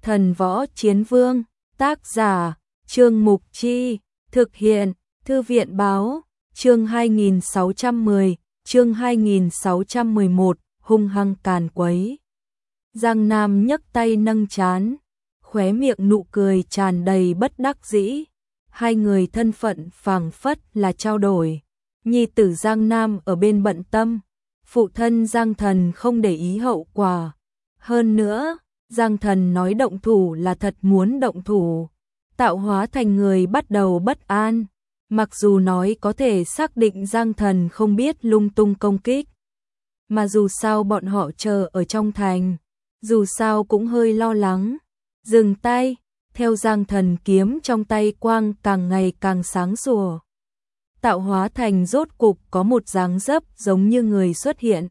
Thần Võ Chiến Vương, tác giả, Trương Mục Chi, thực hiện, Thư viện Báo, chương 2610, chương 2611, hung hăng càn quấy. Giang Nam nhấc tay nâng trán, khóe miệng nụ cười tràn đầy bất đắc dĩ. Hai người thân phận phảng phất là trao đổi. Nhi tử Giang Nam ở bên bận tâm, phụ thân Giang Thần không để ý hậu quả. Hơn nữa, Giang Thần nói động thủ là thật muốn động thủ. Tạo Hóa Thành người bắt đầu bất an. Mặc dù nói có thể xác định Giang Thần không biết lung tung công kích, mà dù sao bọn họ chờ ở trong thành, dù sao cũng hơi lo lắng. Dừng tay, theo Giang Thần kiếm trong tay quang càng ngày càng sáng sủa. Tạo Hóa Thành rốt cục có một dáng dấp giống như người xuất hiện.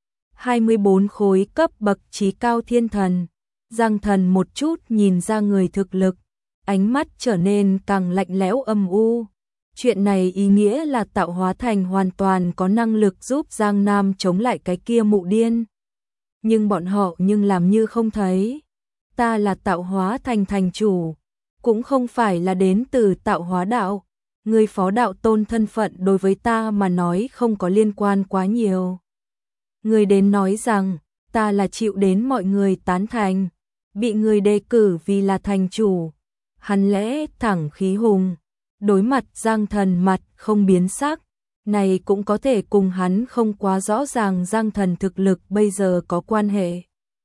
24 khối cấp bậc trí cao thiên thần. Giang Thần một chút nhìn ra người thực lực, ánh mắt trở nên càng lạnh lẽo âm u. Chuyện này ý nghĩa là Tạo Hóa Thành hoàn toàn có năng lực giúp Giang Nam chống lại cái kia mụ điên. Nhưng bọn họ làm như không thấy. Ta là Tạo Hóa Thành thành chủ, cũng không phải là đến từ Tạo Hóa Đạo. Người phó đạo tôn thân phận đối với ta mà nói không có liên quan quá nhiều. Người đến nói rằng, ta là chịu đến mọi người tán thành, bị người đề cử vì là thành chủ. Hắn lẽ thẳng khí hùng, đối mặt Giang Thần mặt không biến sắc. Này cũng có thể cùng hắn không quá rõ ràng Giang Thần thực lực bây giờ có quan hệ.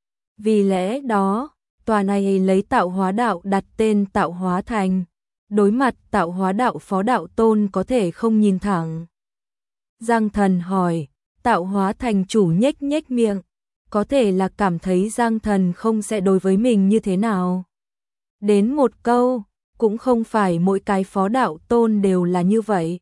Vì lẽ đó, tòa này lấy Tạo Hóa Đạo đặt tên Tạo Hóa Thành. Đối mặt Tạo Hóa Đạo phó đạo tôn có thể không nhìn thẳng. Giang Thần hỏi, Tạo Hóa Thành chủ nhếch nhếch miệng, có thể là cảm thấy Giang Thần không sẽ đối với mình như thế nào. Đến một câu, cũng không phải mỗi cái phó đạo tôn đều là như vậy.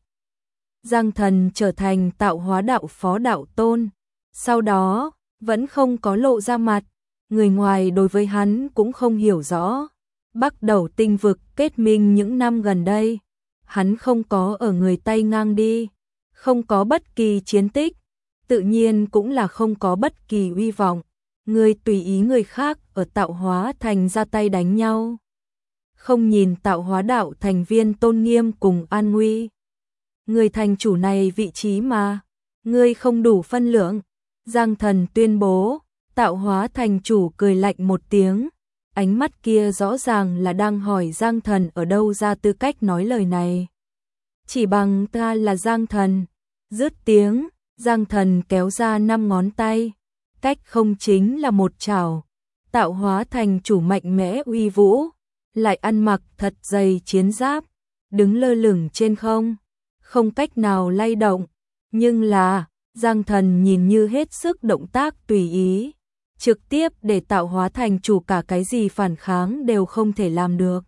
Giang Thần trở thành Tạo Hóa Đạo phó đạo tôn, sau đó vẫn không có lộ ra mặt, người ngoài đối với hắn cũng không hiểu rõ. Bắc Đầu Tinh vực kết minh những năm gần đây, hắn không có ở người Tây ngang đi, không có bất kỳ chiến tích, tự nhiên cũng là không có bất kỳ uy vọng. Người tùy ý người khác ở Tạo Hóa Thành ra tay đánh nhau, không nhìn Tạo Hóa Đạo thành viên tôn nghiêm cùng an nguy. Người thành chủ này vị trí mà, ngươi không đủ phân lượng. Giang Thần tuyên bố. Tạo Hóa Thành chủ cười lạnh một tiếng, ánh mắt kia rõ ràng là đang hỏi Giang Thần ở đâu ra tư cách nói lời này. Chỉ bằng ta là Giang Thần. Dứt tiếng, Giang Thần kéo ra 5 ngón tay, cách không chính là một chảo. Tạo Hóa Thành chủ mạnh mẽ uy vũ, lại ăn mặc thật dày chiến giáp, đứng lơ lửng trên không, không cách nào lay động. Nhưng là, Giang Thần nhìn như hết sức động tác tùy ý, trực tiếp để Tạo Hóa Thành chủ cả cái gì phản kháng đều không thể làm được.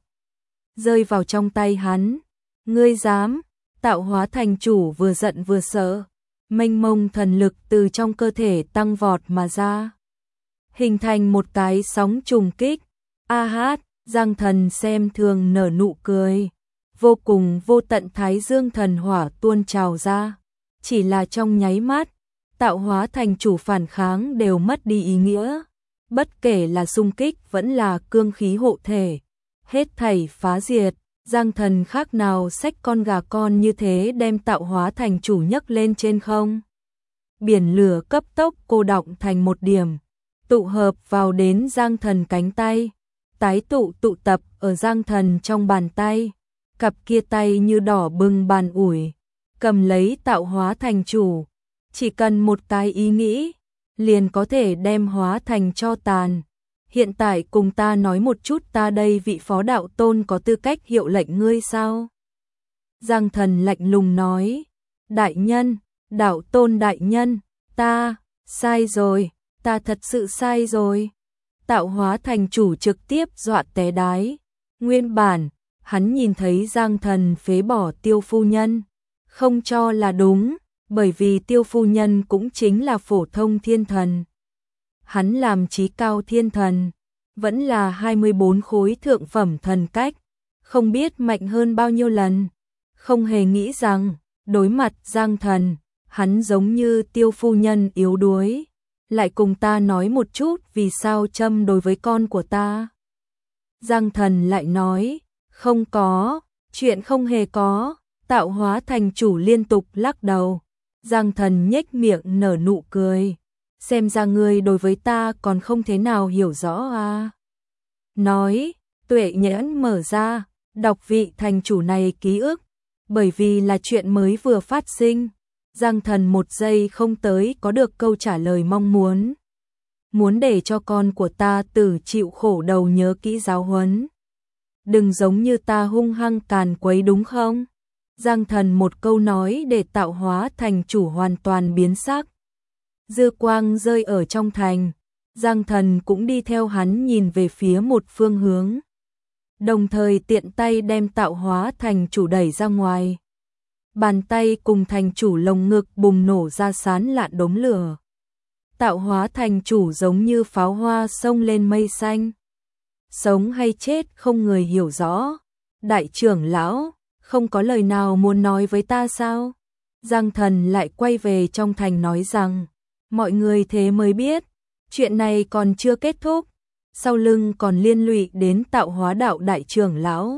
Rơi vào trong tay hắn. Ngươi dám? Tạo Hóa Thành chủ vừa giận vừa sợ, mênh mông thần lực từ trong cơ thể tăng vọt mà ra, hình thành một cái sóng trùng kích. A hát, Giang Thần xem thường nở nụ cười, vô cùng vô tận thái dương thần hỏa tuôn trào ra. Chỉ là trong nháy mắt, Tạo Hóa Thành chủ phản kháng đều mất đi ý nghĩa. Bất kể là xung kích vẫn là cương khí hộ thể, hết thảy phá diệt. Giang Thần khác nào xách con gà con như thế đem Tạo Hóa Thành chủ nhấc lên trên không. Biển lửa cấp tốc cô đọng thành một điểm, tụ hợp vào đến Giang Thần cánh tay, tái tụ tập ở Giang Thần trong bàn tay. Cặp kia tay như đỏ bừng bàn ủi, cầm lấy Tạo Hóa Thành chủ. Chỉ cần một cái ý nghĩ, liền có thể đem hóa thành tro tàn. Hiện tại cùng ta nói một chút, ta đây vị phó đạo tôn có tư cách hiệu lệnh ngươi sao? Giang Thần lạnh lùng nói. Đại nhân, đạo tôn đại nhân, ta, sai rồi, ta thật sự sai rồi. Tạo Hóa Thành chủ trực tiếp dọa té đái. Nguyên bản, hắn nhìn thấy Giang Thần phế bỏ Tiêu phu nhân, không cho là đúng. Bởi vì Tiêu phu nhân cũng chính là phổ thông thiên thần. Hắn làm trí cao thiên thần, vẫn là 24 khối thượng phẩm thần cách, không biết mạnh hơn bao nhiêu lần. Không hề nghĩ rằng, đối mặt Giang Thần, hắn giống như Tiêu phu nhân yếu đuối. Lại cùng ta nói một chút vì sao châm đối với con của ta. Giang Thần lại nói, không có, chuyện không hề có. Tạo Hóa thành chủ liên tục lắc đầu. Giang Thần nhếch miệng nở nụ cười. Xem ra ngươi đối với ta còn không thế nào hiểu rõ à. Nói, Tuệ Nhẫn mở ra, đọc vị thành chủ này ký ức. Bởi vì là chuyện mới vừa phát sinh, Giang Thần một giây không tới có được câu trả lời mong muốn. Muốn để cho con của ta tử chịu khổ đầu nhớ kỹ giáo huấn. Đừng giống như ta hung hăng càn quấy đúng không? Giang Thần một câu nói để Tạo Hóa thành chủ hoàn toàn biến sắc. Dư quang rơi ở trong thành, Giang Thần cũng đi theo hắn nhìn về phía một phương hướng. Đồng thời tiện tay đem Tạo Hóa thành chủ đẩy ra ngoài. Bàn tay cùng thành chủ lồng ngực bùng nổ ra sán lạn đốm lửa. Tạo Hóa thành chủ giống như pháo hoa xông lên mây xanh. Sống hay chết không người hiểu rõ. Đại trưởng lão, không có lời nào muốn nói với ta sao? Giang Thần lại quay về trong thành nói rằng, mọi người thế mới biết, chuyện này còn chưa kết thúc, sau lưng còn liên lụy đến Tạo Hóa đạo đại trưởng lão.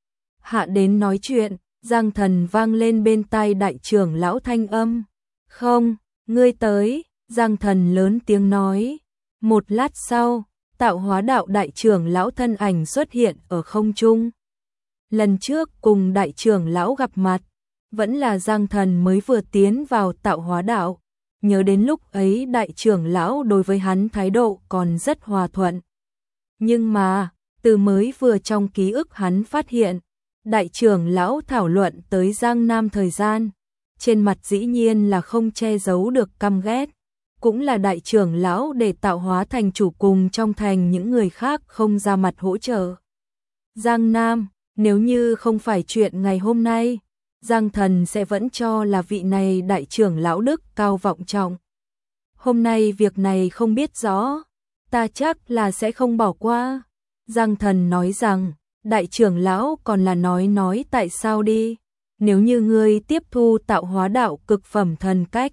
Hạ đến nói chuyện, Giang Thần vang lên bên tai đại trưởng lão thanh âm. Không, ngươi tới, Giang Thần lớn tiếng nói. Một lát sau, Tạo Hóa đạo đại trưởng lão thân ảnh xuất hiện ở không trung. Lần trước cùng đại trưởng lão gặp mặt, vẫn là Giang Thần mới vừa tiến vào Tạo Hóa đạo. Nhớ đến lúc ấy đại trưởng lão đối với hắn thái độ còn rất hòa thuận. Nhưng mà, từ mới vừa trong ký ức hắn phát hiện, đại trưởng lão thảo luận tới Giang Nam thời gian, trên mặt dĩ nhiên là không che giấu được căm ghét. Cũng là đại trưởng lão để Tạo Hóa thành chủ cùng trong thành những người khác không ra mặt hỗ trợ. Giang Nam, nếu như không phải chuyện ngày hôm nay, Giang Thần sẽ vẫn cho là vị này đại trưởng lão đức cao vọng trọng. Hôm nay việc này không biết rõ, ta chắc là sẽ không bỏ qua. Giang Thần nói rằng, đại trưởng lão còn là nói tại sao đi. Nếu như ngươi tiếp thu Tạo Hóa đạo cực phẩm thần cách,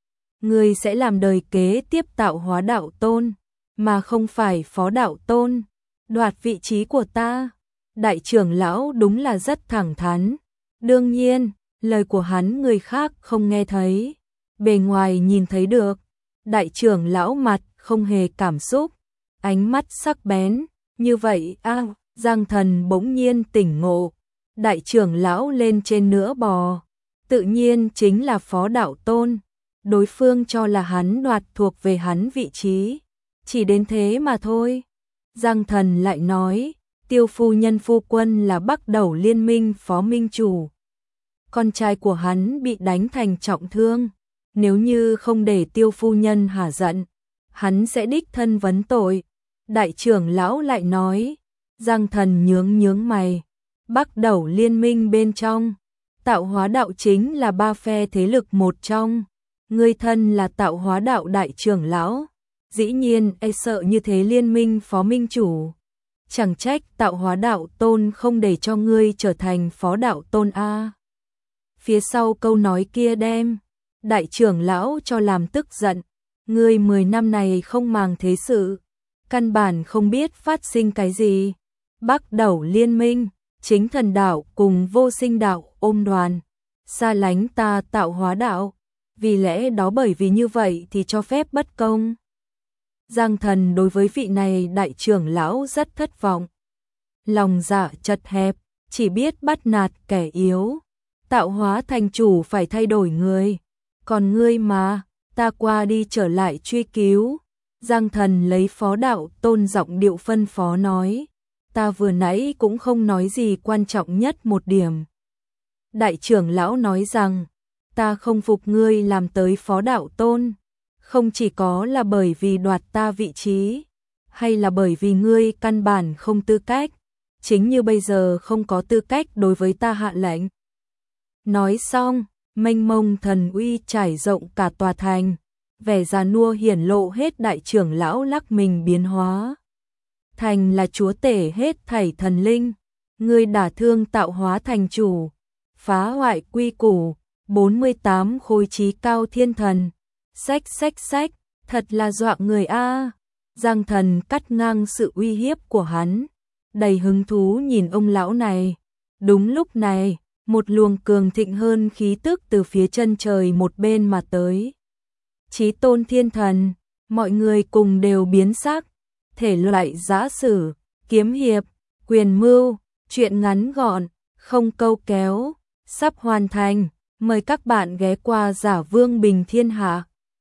ngươi sẽ làm đời kế tiếp Tạo Hóa đạo tôn, mà không phải phó đạo tôn, đoạt vị trí của ta. Đại trưởng lão đúng là rất thẳng thắn. Đương nhiên, lời của hắn người khác không nghe thấy, bề ngoài nhìn thấy được. Đại trưởng lão mặt không hề cảm xúc, ánh mắt sắc bén, như vậy Giang Thần bỗng nhiên tỉnh ngộ. Đại trưởng lão lên trên nữa bò, tự nhiên chính là phó đạo tôn. Đối phương cho là hắn đoạt thuộc về hắn vị trí, chỉ đến thế mà thôi. Giang Thần lại nói, Tiêu phu nhân phu quân là Bắc Đầu Liên minh phó minh chủ. Con trai của hắn bị đánh thành trọng thương, nếu như không để Tiêu phu nhân hả giận, hắn sẽ đích thân vấn tội. Đại trưởng lão lại nói. Giang Thần nhướng mày. Bắc Đầu Liên minh bên trong, Tạo Hóa đạo chính là ba phe thế lực một trong. Ngươi thân là Tạo Hóa đạo đại trưởng lão, dĩ nhiên sợ như thế liên minh phó minh chủ. Chẳng trách Tạo Hóa đạo tôn không để cho ngươi trở thành phó đạo tôn a. Phía sau câu nói kia đem đại trưởng lão cho làm tức giận. Ngươi 10 năm này không màng thế sự, căn bản không biết phát sinh cái gì. Bắc Đầu Liên minh, Chính Thần đạo cùng Vô Sinh đạo ôm đoàn, xa lánh ta Tạo Hóa đạo. Vì lẽ đó bởi vì như vậy thì cho phép bất công. Giang Thần đối với vị này đại trưởng lão rất thất vọng. Lòng dạ chật hẹp, chỉ biết bắt nạt kẻ yếu. Tạo Hóa thành chủ phải thay đổi người. Còn ngươi mà, ta qua đi trở lại truy cứu. Giang Thần lấy phó đạo tôn giọng điệu phân phó nói. Ta vừa nãy cũng không nói gì quan trọng nhất một điểm. Đại trưởng lão nói rằng, ta không phục ngươi làm tới phó đạo tôn, không chỉ có là bởi vì đoạt ta vị trí, hay là bởi vì ngươi căn bản không tư cách, chính như bây giờ không có tư cách đối với ta hạ lệnh. Nói xong, mênh mông thần uy trải rộng cả tòa thành, vẻ già nua hiển lộ hết. Đại trưởng lão lắc mình biến hóa. Thành là chúa tể hết thảy thần linh, ngươi đả thương Tạo Hóa thành chủ, phá hoại quy củ, 48 khối trí cao thiên thần. Sách, thật là dọa người a. Giang Thần cắt ngang sự uy hiếp của hắn. đầy hứng thú nhìn ông lão này. Đúng lúc này, một luồng cường thịnh hơn khí tức từ phía chân trời một bên mà tới. Chí tôn thiên thần, mọi người cùng đều biến sắc, thể loại giã sử, kiếm hiệp, quyền mưu, truyện ngắn gọn, không câu kéo, sắp hoàn thành, mời các bạn ghé qua Giả Vương Bình Thiên Hạ.